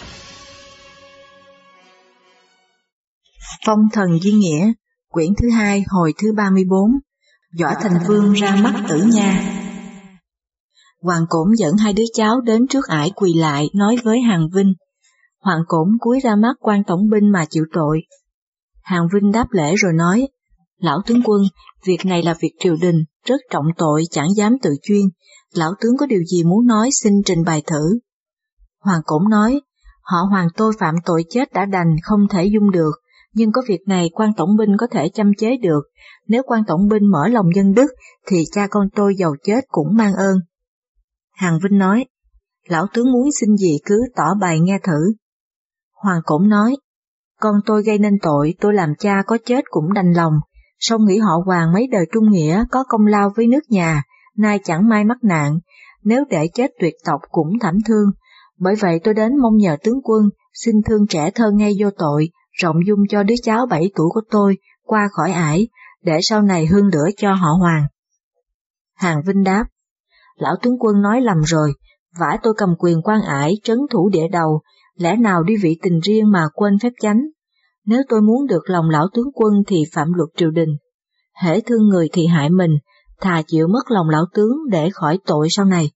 Phong thần Duy Nghĩa, quyển thứ 2, hồi thứ 34. Võ Thành Vương ra mắt Tử Nha. Hoàng Cổn dẫn hai đứa cháu đến trước ải quỳ lại nói với Hàn Vinh. Hoàng Cổn cúi ra mắt quan tổng binh mà chịu tội. Hàn Vinh đáp lễ rồi nói, lão tướng quân, việc này là việc triều đình, rất trọng tội, chẳng dám tự chuyên. Lão tướng có điều gì muốn nói xin trình bày thử. Hoàng Cổn nói, họ Hoàng tôi phạm tội chết đã đành, không thể dung được, nhưng có việc này quan tổng binh có thể châm chế được. Nếu quan tổng binh mở lòng nhân đức, thì cha con tôi giàu chết cũng mang ơn. Hàn Vinh nói, lão tướng muốn xin gì cứ tỏ bày nghe thử. Hoàng Cổn nói, con tôi gây nên tội, tôi làm cha có chết cũng đành lòng, song nghĩ họ Hoàng mấy đời trung nghĩa có công lao với nước nhà, nay chẳng may mắc nạn, nếu để chết tuyệt tộc cũng thảm thương. Bởi vậy tôi đến mong nhờ tướng quân, xin thương trẻ thơ ngây vô tội, rộng dung cho đứa cháu 7 tuổi của tôi qua khỏi ải, để sau này hương lửa cho họ Hoàng. Hàn Vinh đáp, lão tướng quân nói lầm rồi, vả tôi cầm quyền quan ải trấn thủ địa đầu, lẽ nào đi vị tình riêng mà quên phép chánh. Nếu tôi muốn được lòng lão tướng quân thì phạm luật triều đình. Hễ thương người thì hại mình, thà chịu mất lòng lão tướng để khỏi tội sau này.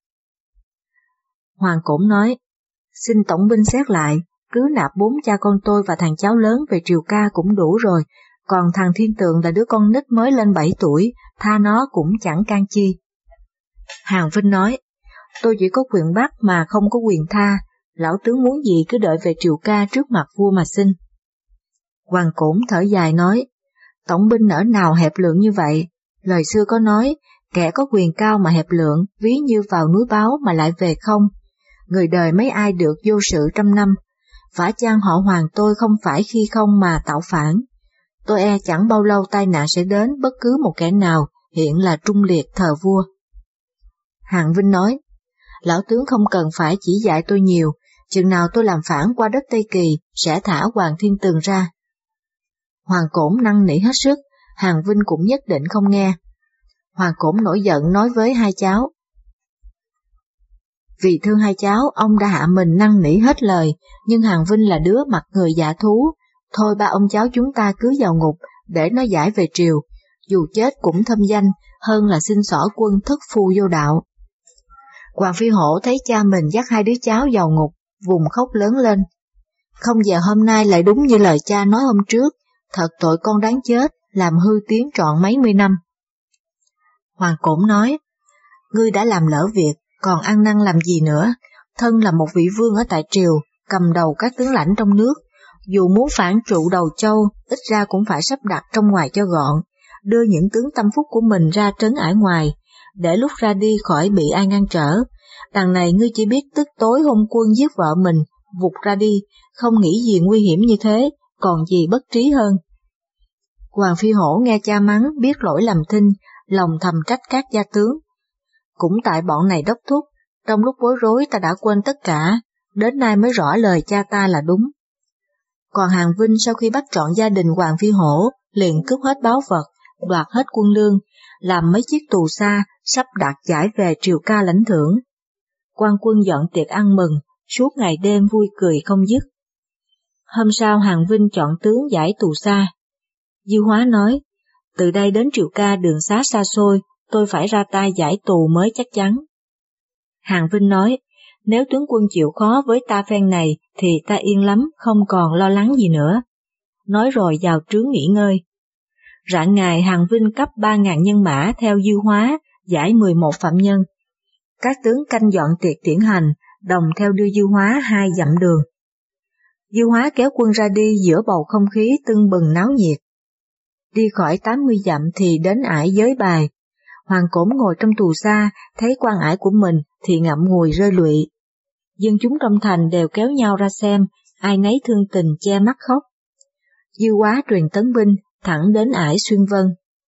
Hoàng Cổn nói, xin tổng binh xét lại, cứ nạp 4 cha con tôi và thằng cháu lớn về triều ca cũng đủ rồi, còn thằng Thiên Tường là đứa con nít mới lên 7 tuổi, tha nó cũng chẳng can chi. Hàn Vinh nói, tôi chỉ có quyền bắt mà không có quyền tha, lão tướng muốn gì cứ đợi về triều ca trước mặt vua mà xin. Hoàng Cổn thở dài nói, tổng binh nỡ nào hẹp lượng như vậy, lời xưa có nói, kẻ có quyền cao mà hẹp lượng, ví như vào núi báo mà lại về không. Người đời mấy ai được vô sự trăm năm, phải chăng họ Hoàng tôi không phải khi không mà tạo phản. Tôi e chẳng bao lâu tai nạn sẽ đến bất cứ một kẻ nào hiện là trung liệt thờ vua. Hàn Vinh nói, lão tướng không cần phải chỉ dạy tôi nhiều, chừng nào tôi làm phản qua đất Tây Kỳ sẽ thả Hoàng Thiên Tường ra. Hoàng Cổn năn nỉ hết sức, Hàn Vinh cũng nhất định không nghe. Hoàng Cổn nổi giận nói với hai cháu, vì thương hai cháu, ông đã hạ mình năn nỉ hết lời, nhưng Hàn Vinh là đứa mặt người dạ thú, thôi ba ông cháu chúng ta cứ vào ngục, để nó giải về triều, dù chết cũng thâm danh, hơn là xin xỏ quân thất phu vô đạo. Hoàng Phi Hổ thấy cha mình dắt hai đứa cháu vào ngục, vùng khóc lớn lên. Không giờ hôm nay lại đúng như lời cha nói hôm trước, thật tội con đáng chết, làm hư tiếng trọn mấy mươi năm. Hoàng Cổn nói, ngươi đã làm lỡ việc, còn ăn năn làm gì nữa, thân là một vị vương ở tại triều, cầm đầu các tướng lãnh trong nước, dù muốn phản trụ Đầu Châu, ít ra cũng phải sắp đặt trong ngoài cho gọn, đưa những tướng tâm phúc của mình ra trấn ải ngoài, để lúc ra đi khỏi bị ai ngăn trở. Đằng này ngươi chỉ biết tức tối hôn quân giết vợ mình, vụt ra đi, không nghĩ gì nguy hiểm như thế, còn gì bất trí hơn. Hoàng Phi Hổ nghe cha mắng biết lỗi lầm thinh, lòng thầm trách các gia tướng. Cũng tại bọn này đốc thúc, trong lúc bối rối ta đã quên tất cả, đến nay mới rõ lời cha ta là đúng. Còn Hàn Vinh sau khi bắt trọn gia đình Hoàng Phi Hổ, liền cướp hết báu vật, đoạt hết quân lương, làm mấy chiếc tù xa, sắp đặt giải về triều ca lãnh thưởng. Quan quân dọn tiệc ăn mừng, suốt ngày đêm vui cười không dứt. Hôm sau Hàn Vinh chọn tướng giải tù xa. Dư Hóa nói, từ đây đến triều ca đường xá xa xôi, tôi phải ra tay giải tù mới chắc chắn. Hàn Vinh nói, nếu tướng quân chịu khó với ta phen này thì ta yên lắm, không còn lo lắng gì nữa. Nói rồi vào trướng nghỉ ngơi. Rạng ngày Hàn Vinh cấp 3.000 nhân mã theo Dư Hóa, giải 11 phạm nhân. Các tướng canh dọn tiệc tiễn hành, đồng theo đưa Dư Hóa 2 dặm đường. Dư Hóa kéo quân ra đi giữa bầu không khí tưng bừng náo nhiệt. Đi khỏi 80 dặm thì đến ải Giới Bài. Hoàng Cổn ngồi trong tù xa, thấy quan ải của mình thì ngậm ngùi rơi lụy. Dân chúng trong thành đều kéo nhau ra xem, ai nấy thương tình che mắt khóc. Dư Hóa truyền tấn binh, thẳng đến ải Xuyên Vân.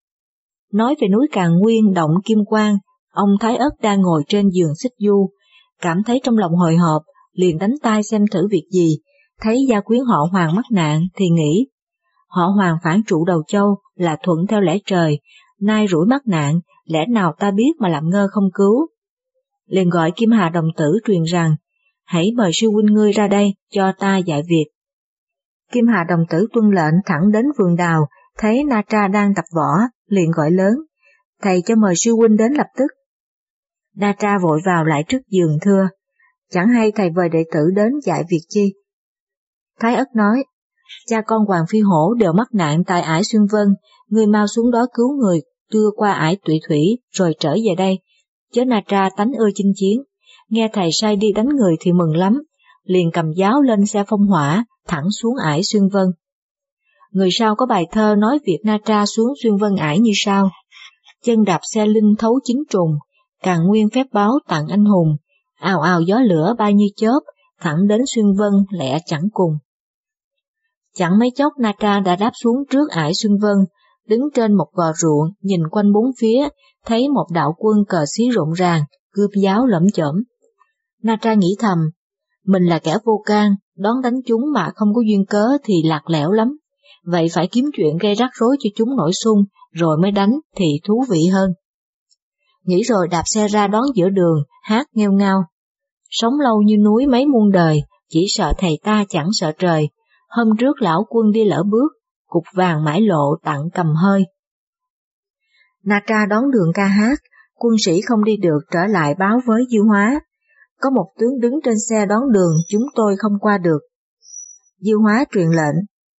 Nói về núi Càn Nguyên động Kim Quang, ông Thái Ất đang ngồi trên giường xích du, cảm thấy trong lòng hồi hộp, liền đánh tai xem thử việc gì, thấy gia quyến họ Hoàng mắc nạn thì nghĩ, họ Hoàng phản trụ Đầu Châu là thuận theo lẽ trời, nay rủi mắc nạn, lẽ nào ta biết mà làm ngơ không cứu. Liền gọi Kim Hà đồng tử truyền rằng, hãy mời sư huynh ngươi ra đây cho ta dạy việc. Kim Hà đồng tử tuân lệnh thẳng đến vườn đào, thấy Natra đang tập võ, liền gọi lớn, thầy cho mời sư huynh đến lập tức. Natra vội vào lại trước giường thưa, chẳng hay thầy mời đệ tử đến dạy việc chi. Thái Ất nói, cha con Hoàng Phi Hổ đều mắc nạn tại ải Xuyên Vân, ngươi mau xuống đó cứu người, đưa qua ải Tụy Thủy rồi trở về đây. Chớ Natra tánh ưa chinh chiến, nghe thầy sai đi đánh người thì mừng lắm, liền cầm giáo lên xe phong hỏa, thẳng xuống ải Xuyên Vân. Người sau có bài thơ nói việc Natra xuống Xuyên Vân ải như sau: chân đạp xe linh thấu chính trùng, càng nguyên phép báo tặng anh hùng, ào ào gió lửa bay như chớp, thẳng đến Xuyên Vân lẹ chẳng cùng. Chẳng mấy chốc Natra đã đáp xuống trước ải Xuyên Vân, đứng trên một gò ruộng, nhìn quanh bốn phía, thấy một đạo quân cờ xí rộn ràng, gươm giáo lởm chởm. Natra nghĩ thầm, mình là kẻ vô can, đón đánh chúng mà không có duyên cớ thì lạc lẽo lắm, vậy phải kiếm chuyện gây rắc rối cho chúng nổi xung, rồi mới đánh thì thú vị hơn. Nghĩ rồi đạp xe ra đón giữa đường, hát nghêu ngao. Sống lâu như núi mấy muôn đời, chỉ sợ thầy ta chẳng sợ trời. Hôm trước lão quân đi lỡ bước, cục vàng mãi lộ tặng cầm hơi. Natra đón đường ca hát, quân sĩ không đi được trở lại báo với Diêu Hóa. Có một tướng đứng trên xe đón đường, chúng tôi không qua được. Diêu Hóa truyền lệnh.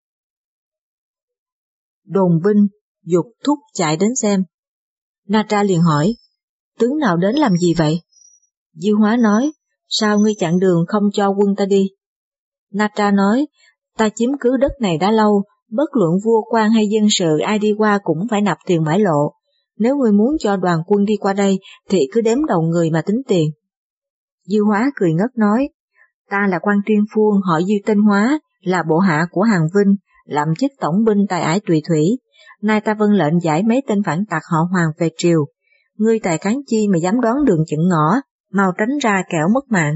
Đồn binh, giục thúc chạy đến xem. Natra liền hỏi, tướng nào đến làm gì vậy? Diêu Hóa nói, sao ngươi chặn đường không cho quân ta đi? Natra nói, ta chiếm cứ đất này đã lâu, bất luận vua quan hay dân sự ai đi qua cũng phải nạp tiền mãi lộ. Nếu ngươi muốn cho đoàn quân đi qua đây thì cứ đếm đầu người mà tính tiền. Diêu Hóa cười ngất nói, ta là quan Tuyên Phuông họ Diêu tên Hóa, là bộ hạ của Hàn Vinh, làm chức tổng binh tại ải Tùy Thủy. Nay ta vâng lệnh giải mấy tên phản tặc họ Hoàng về triều. Ngươi tài cán chi mà dám đoán đường chững ngõ, mau tránh ra kẻo mất mạng.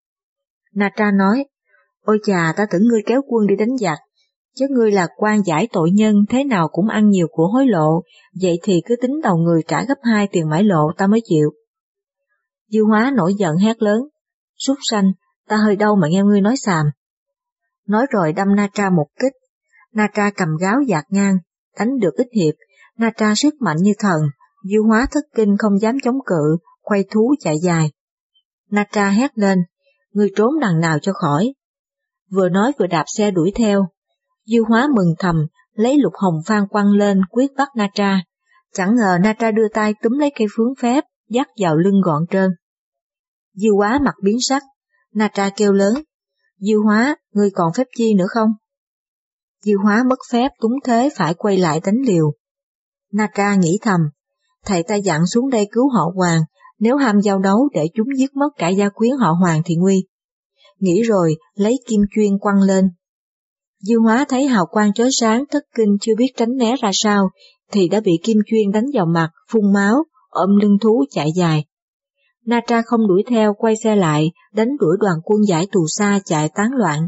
Natra nói, ôi chà, ta tưởng ngươi kéo quân đi đánh giặc, chứ ngươi là quan giải tội nhân, thế nào cũng ăn nhiều của hối lộ, vậy thì cứ tính đầu người trả gấp 2 tiền mãi lộ ta mới chịu. Diêu Hóa nổi giận hét lớn, súc sanh, ta hơi đau mà nghe ngươi nói xàm. Nói rồi đâm Natra một kích. Natra cầm gáo dạt ngang, đánh được ít hiệp, Natra sức mạnh như thần, Diêu Hóa thất kinh không dám chống cự, quay thú chạy dài. Natra hét lên, ngươi trốn đằng nào cho khỏi. Vừa nói vừa đạp xe đuổi theo. Diêu Hóa mừng thầm, lấy lục hồng phan quăng lên quyết bắt Natra. Chẳng ngờ Natra đưa tay túm lấy cây phướng phép, dắt vào lưng gọn trơn. Diêu Hóa mặt biến sắc, Natra kêu lớn, Diêu Hóa, ngươi còn phép chi nữa không? Diêu Hóa mất phép túng thế phải quay lại đánh liều. Natra nghĩ thầm, thầy ta dặn xuống đây cứu họ Hoàng, nếu ham giao đấu để chúng giết mất cả gia quyến họ Hoàng thì nguy. Nghĩ rồi, lấy kim chuyên quăng lên. Diêu Hóa thấy hào quang chói sáng, thất kinh chưa biết tránh né ra sao, thì đã bị kim chuyên đánh vào mặt, phun máu, ôm lưng thú chạy dài. Natra không đuổi theo, quay xe lại, đánh đuổi đoàn quân giải tù xa chạy tán loạn.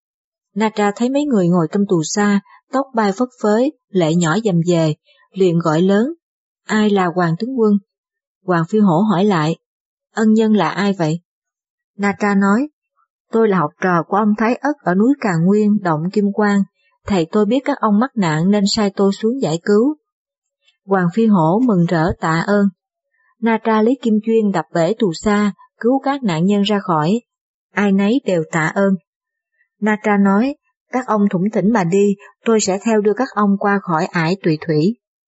Natra thấy mấy người ngồi trong tù xa, tóc bay phất phới, lệ nhỏ dầm về, liền gọi lớn, ai là Hoàng tướng quân? Hoàng Phi Hổ hỏi lại, ân nhân là ai vậy? Natra nói, tôi là học trò của ông Thái Ất ở núi Càn Nguyên, động Kim Quang, thầy tôi biết các ông mắc nạn nên sai tôi xuống giải cứu. Hoàng Phi Hổ mừng rỡ tạ ơn. Natra lấy kim chuyên đập bể tù xa, cứu các nạn nhân ra khỏi, ai nấy đều tạ ơn. Natra nói, các ông thủng thỉnh mà đi, tôi sẽ theo đưa các ông qua khỏi ải Tùy Thủy.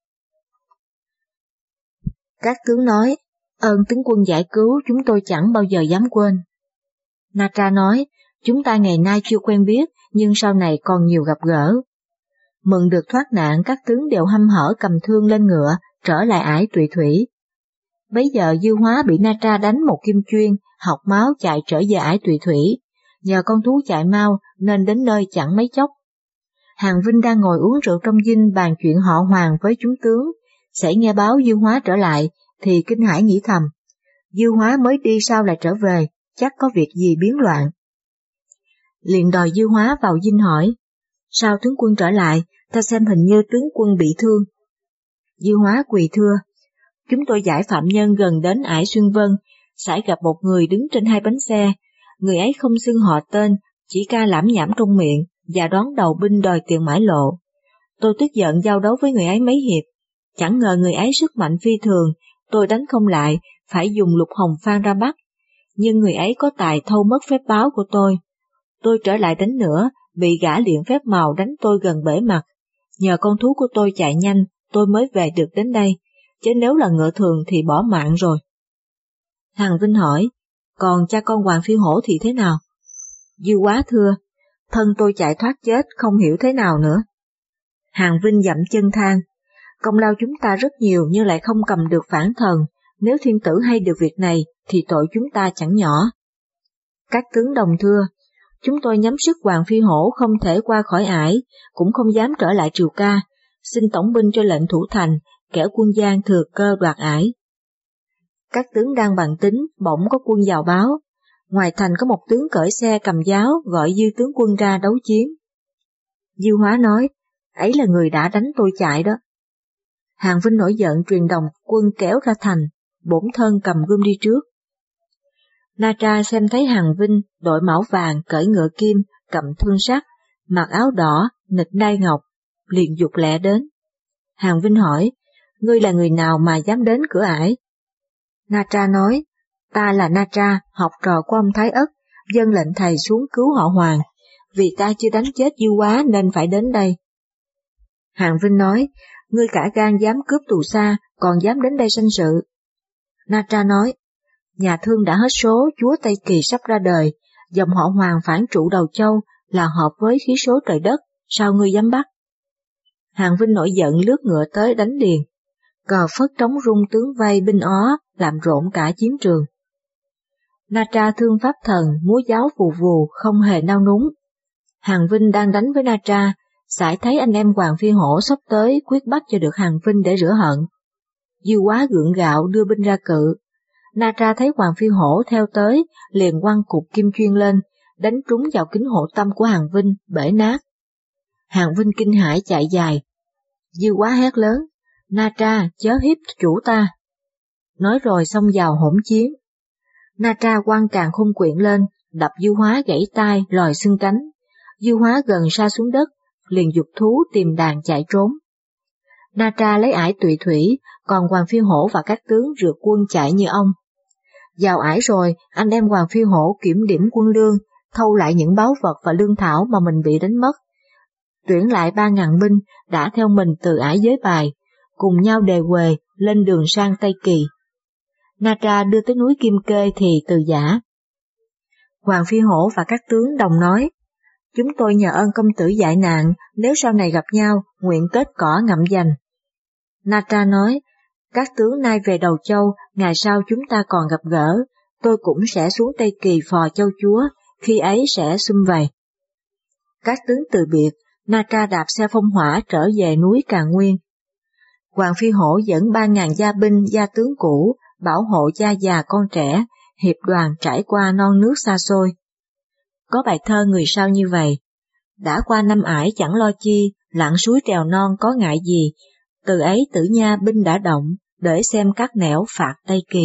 Các tướng nói, ơn tướng quân giải cứu chúng tôi chẳng bao giờ dám quên. Natra nói, chúng ta ngày nay chưa quen biết, nhưng sau này còn nhiều gặp gỡ. Mừng được thoát nạn, các tướng đều hăm hở cầm thương lên ngựa, trở lại ải Tùy Thủy. Bấy giờ Diêu Hóa bị Natra đánh một kim chuyên, học máu chạy trở về ải Tùy Thủy. Nhờ con thú chạy mau nên đến nơi chẳng mấy chốc. Hàn Vinh đang ngồi uống rượu trong dinh bàn chuyện họ Hoàng với chúng tướng, sẽ nghe báo Diêu Hóa trở lại thì kinh hãi nghĩ thầm, Diêu Hóa mới đi sao lại trở về, chắc có việc gì biến loạn. Liền đòi Diêu Hóa vào dinh hỏi, sao tướng quân trở lại, ta xem hình như tướng quân bị thương. Diêu Hóa quỳ thưa, chúng tôi giải phạm nhân gần đến ải Xuyên Vân, sải gặp một người đứng trên 2 bánh xe, Người ấy không xưng họ tên, chỉ ca lảm nhảm trong miệng và đón đầu binh đòi tiền mãi lộ. Tôi tức giận giao đấu với người ấy mấy hiệp, chẳng ngờ người ấy sức mạnh phi thường, tôi đánh không lại, phải dùng lục hồng phan ra bắt. Nhưng người ấy có tài thâu mất phép báo của tôi. Tôi trở lại đánh nữa, bị gã luyện phép màu đánh tôi gần bể mặt. Nhờ con thú của tôi chạy nhanh, tôi mới về được đến đây, chứ nếu là ngựa thường thì bỏ mạng rồi. Hàn Vinh hỏi, còn cha con Hoàng Phi Hổ thì thế nào? Dư Quá thưa, thân tôi chạy thoát chết không hiểu thế nào nữa. Hàn Vinh dậm chân than, công lao chúng ta rất nhiều nhưng lại không cầm được phản thần, nếu thiên tử hay được việc này thì tội chúng ta chẳng nhỏ. Các tướng đồng thưa, chúng tôi nhắm sức Hoàng Phi Hổ không thể qua khỏi ải, cũng không dám trở lại Triều Ca, xin tổng binh cho lệnh thủ thành, kẻo quân Giang thừa cơ đoạt ải. Các tướng đang bàn tính, bỗng có quân vào báo, ngoài thành có một tướng cởi xe cầm giáo gọi Dư tướng quân ra đấu chiến. Dư Hóa nói, ấy là người đã đánh tôi chạy đó. Hàn Vinh nổi giận truyền đồng quân kéo ra thành, bổn thân cầm gươm đi trước. Na Tra xem thấy Hàn Vinh đội mão vàng cởi ngựa kim, cầm thương sắt, mặc áo đỏ, nịt đai ngọc, liền dục lẹ đến. Hàn Vinh hỏi, ngươi là người nào mà dám đến cửa ải? Na Tra nói, ta là Na Tra, học trò của ông Thái Ất, dâng lệnh thầy xuống cứu họ Hoàng, vì ta chưa đánh chết Dư Quá nên phải đến đây. Hàn Vinh nói, ngươi cả gan dám cướp tù xa, còn dám đến đây sanh sự. Na Tra nói, nhà Thương đã hết số, chúa Tây Kỳ sắp ra đời, dòng họ Hoàng phản trụ Đầu Châu là hợp với khí số trời đất, sao ngươi dám bắt? Hàn Vinh nổi giận lướt ngựa tới đánh liền, cờ phất trống rung tướng vây binh ó, làm rộn cả chiến trường. Na Tra thương pháp thần, múa giáo vù vù, không hề nao núng. Hàn Vinh đang đánh với Na Tra, sải thấy anh em Hoàng Phi Hổ sắp tới quyết bắt cho được Hàn Vinh để rửa hận. Dư Quá gượng gạo đưa binh ra cự. Na Tra thấy Hoàng Phi Hổ theo tới, liền quăng cục kim chuyên lên, đánh trúng vào kính hộ tâm của Hàn Vinh, bể nát. Hàn Vinh kinh hãi chạy dài. Dư Quá hét lớn, Na Tra chớ hiếp chủ ta. Nói rồi xông vào hỗn chiến. Na Tra quăng càn khôn quyện lên, đập Dư Hóa gãy tai, lòi xương cánh. Dư Hóa gần sa xuống đất, liền giục thú tìm đàn chạy trốn. Na Tra lấy ải tùy thủy, còn Hoàng Phi Hổ và các tướng rượt quân chạy như ông. Vào ải rồi, anh em Hoàng Phi Hổ kiểm điểm quân lương, thâu lại những báu vật và lương thảo mà mình bị đánh mất. Tuyển lại 3.000 binh đã theo mình từ ải Giới Bài, cùng nhau đề huề lên đường sang Tây Kỳ. Na Tra đưa tới núi Kim Kê thì từ giả. Hoàng Phi Hổ và các tướng đồng nói, chúng tôi nhờ ơn công tử dại nạn, nếu sau này gặp nhau, nguyện kết cỏ ngậm dành. Na Tra nói, các tướng nay về Đầu Châu, ngày sau chúng ta còn gặp gỡ, tôi cũng sẽ xuống Tây Kỳ phò châu chúa, khi ấy sẽ sum vầy. Các tướng từ biệt, Na Tra đạp xe phong hỏa trở về núi Càn Nguyên. Hoàng Phi Hổ dẫn 3.000 gia binh, gia tướng cũ, bảo hộ cha già con trẻ, hiệp đoàn trải qua non nước xa xôi. Có bài thơ người sao như vậy, đã qua năm ải chẳng lo chi, lặn suối trèo non có ngại gì, từ ấy Tử Nha binh đã động, để xem các nẻo phạt Tây Kỳ.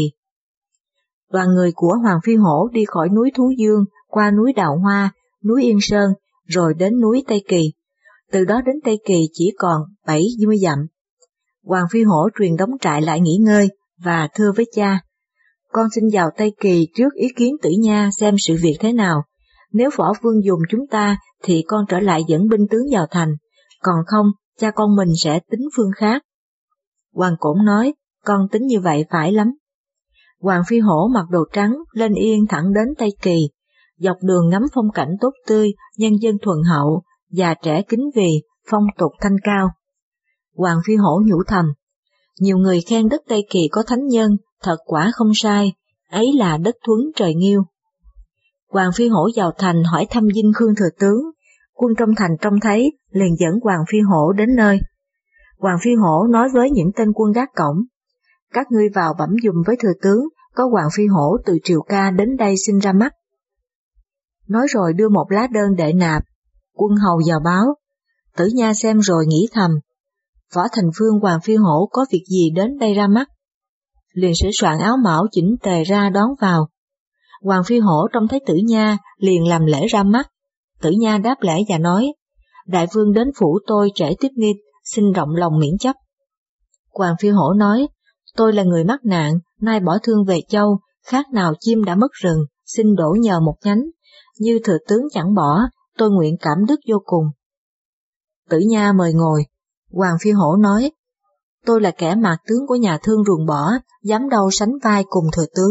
Đoàn người của Hoàng Phi Hổ đi khỏi núi Thú Dương, qua núi Đào Hoa, núi Yên Sơn, rồi đến núi Tây Kỳ. Từ đó đến Tây Kỳ chỉ còn 70 dặm. Hoàng Phi Hổ truyền đóng trại lại nghỉ ngơi, và thưa với cha, con xin vào Tây Kỳ trước ý kiến Tử Nha xem sự việc thế nào. Nếu võ vương dùng chúng ta thì con trở lại dẫn binh tướng vào thành, còn không, cha con mình sẽ tính phương khác. Hoàng Cổn nói, con tính như vậy phải lắm. Hoàng Phi Hổ mặc đồ trắng, lên yên thẳng đến Tây Kỳ, dọc đường ngắm phong cảnh tốt tươi, nhân dân thuần hậu, già trẻ kính vì, phong tục thanh cao. Hoàng Phi Hổ nhủ thầm, nhiều người khen đất Tây Kỳ có thánh nhân, thật quả không sai, ấy là đất thuấn trời nghiêu. Hoàng Phi Hổ vào thành hỏi thăm dinh Khương thừa tướng, quân trong thành trông thấy, liền dẫn Hoàng Phi Hổ đến nơi. Hoàng Phi Hổ nói với những tên quân gác cổng, các ngươi vào bẩm giùm với thừa tướng, có Hoàng Phi Hổ từ Triều Ca đến đây xin ra mắt. Nói rồi đưa một lá đơn đệ nạp, quân hầu vào báo, Tử Nha xem rồi nghĩ thầm, Võ Thành Vương Hoàng Phi Hổ có việc gì đến đây ra mắt. Liền sửa soạn áo mão chỉnh tề ra đón vào. Hoàng Phi Hổ trông thấy Tử Nha liền làm lễ ra mắt. Tử Nha đáp lễ và nói, đại vương đến phủ tôi trễ tiếp nghi, xin rộng lòng miễn chấp. Hoàng Phi Hổ nói, tôi là người mắc nạn, nay bỏ thương về châu, khác nào chim đã mất rừng, xin đổ nhờ một nhánh, như thừa tướng chẳng bỏ, tôi nguyện cảm đức vô cùng. Tử Nha mời ngồi. Hoàng Phi Hổ nói, tôi là kẻ mạc tướng của nhà thương ruồng bỏ, dám đâu sánh vai cùng thừa tướng.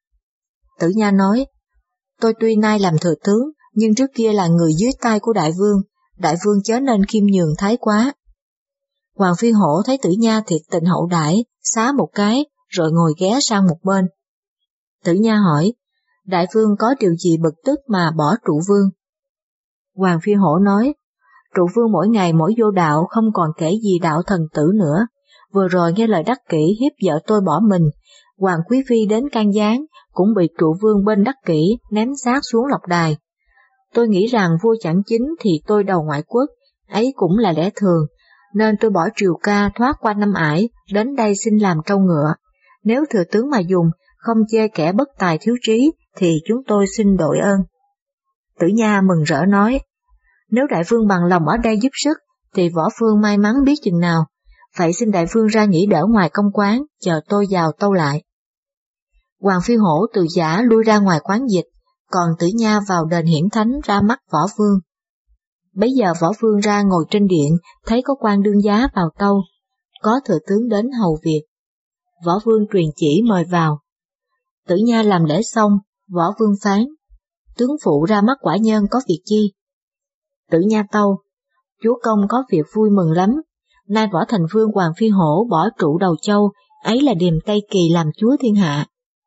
Tử Nha nói, tôi tuy nay làm thừa tướng, nhưng trước kia là người dưới tay của đại vương chớ nên khiêm nhường thái quá. Hoàng Phi Hổ thấy Tử Nha thiệt tình hậu đãi, xá một cái, rồi ngồi ghé sang một bên. Tử Nha hỏi, đại vương có điều gì bực tức mà bỏ trụ vương? Hoàng Phi Hổ nói, trụ vương mỗi ngày mỗi vô đạo, không còn kể gì đạo thần tử nữa. Vừa rồi nghe lời đắc kỷ hiếp vợ tôi bỏ mình, Hoàng Quý Phi đến can gián, cũng bị trụ vương bên đắc kỷ ném xác xuống lọc đài. Tôi nghĩ rằng vua chẳng chính thì tôi đầu ngoại quốc, ấy cũng là lẽ thường, nên tôi bỏ triều ca thoát qua năm ải, đến đây xin làm trâu ngựa. Nếu thừa tướng mà dùng, không chê kẻ bất tài thiếu trí, thì chúng tôi xin đội ơn. Tử Nha mừng rỡ nói, nếu đại vương bằng lòng ở đây giúp sức, thì võ phương may mắn biết chừng nào, vậy xin đại vương ra nghỉ đỡ ngoài công quán, chờ tôi vào tâu lại. Hoàng Phi Hổ từ giả lui ra ngoài quán dịch, còn Tử Nha vào đền hiển thánh ra mắt võ vương. Bấy giờ võ vương ra ngồi trên điện, thấy có quan đương giá vào tâu, có thừa tướng đến hầu việc. Võ vương truyền chỉ mời vào. Tử Nha làm lễ xong, võ vương phán, tướng phụ ra mắt quả nhân có việc chi? Tử Nha tâu, chúa công có việc vui mừng lắm, nay võ thành vương Hoàng Phi Hổ bỏ trụ đầu châu, ấy là điềm Tây Kỳ làm chúa thiên hạ.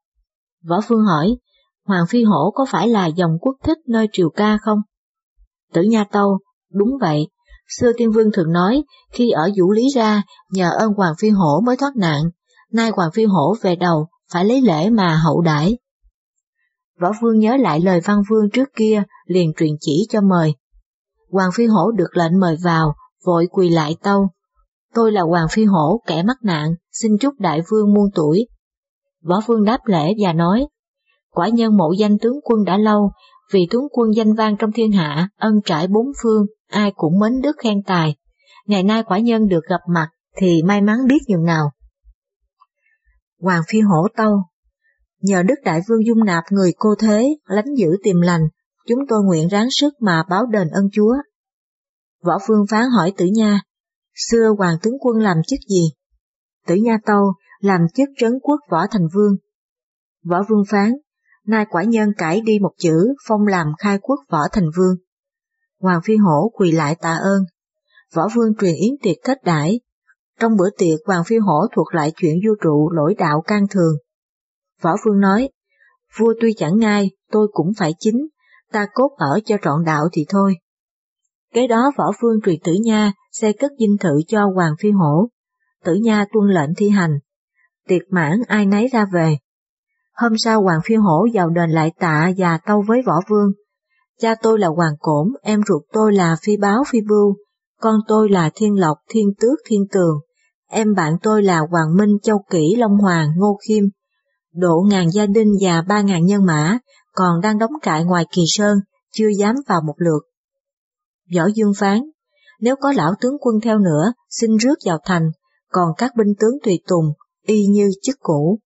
Võ vương hỏi, Hoàng Phi Hổ có phải là dòng quốc thích nơi triều ca không? Tử Nha tâu, đúng vậy, xưa tiên vương thường nói, khi ở Vũ Lý ra, nhờ ơn Hoàng Phi Hổ mới thoát nạn, nay Hoàng Phi Hổ về đầu, phải lấy lễ mà hậu đãi. Võ vương nhớ lại lời văn vương trước kia, liền truyền chỉ cho mời. Hoàng Phi Hổ được lệnh mời vào, vội quỳ lại tâu, tôi là Hoàng Phi Hổ, kẻ mắc nạn, xin chúc đại vương muôn tuổi. Võ vương đáp lễ và nói, quả nhân mộ danh tướng quân đã lâu, vì tướng quân danh vang trong thiên hạ, ân trải bốn phương, ai cũng mến đức khen tài. Ngày nay quả nhân được gặp mặt, thì may mắn biết nhường nào. Hoàng Phi Hổ tâu, nhờ đức đại vương dung nạp người cô thế, lánh giữ tiềm lành, chúng tôi nguyện ráng sức mà báo đền ân chúa. Võ vương phán hỏi Tử Nha, xưa hoàng tướng quân làm chức gì? Tử Nha tâu, làm chức trấn quốc võ thành vương. Võ vương phán, nay quả nhân cải đi một chữ, phong làm khai quốc võ thành vương. Hoàng Phi Hổ quỳ lại tạ ơn. Võ vương truyền yến tiệc kết đãi. Trong bữa tiệc Hoàng Phi Hổ thuật lại chuyện vua trụ lỗi đạo can thường. Võ vương nói, vua tuy chẳng ngai, tôi cũng phải chính, ta cốt ở cho trọn đạo thì thôi. Kế đó võ vương truyền Tử Nha xây cất dinh thự cho Hoàng Phi Hổ. Tử Nha tuân lệnh thi hành. Tiệc mãn ai nấy ra về. Hôm sau Hoàng Phi Hổ vào đền lại tạ và tâu với võ vương. Cha tôi là Hoàng Cổn, em ruột tôi là Phi Báo Phi Bưu, con tôi là Thiên Lộc, Thiên Tước, Thiên Tường, em bạn tôi là Hoàng Minh, Châu Kỷ, Long Hoàng, Ngô Khiêm. Độ 1000 gia đình và 3000 nhân mã, còn đang đóng trại ngoài Kỳ Sơn, chưa dám vào một lượt. Võ Dương phán, nếu có lão tướng quân theo nữa, xin rước vào thành, còn các binh tướng tùy tùng, y như chức cũ.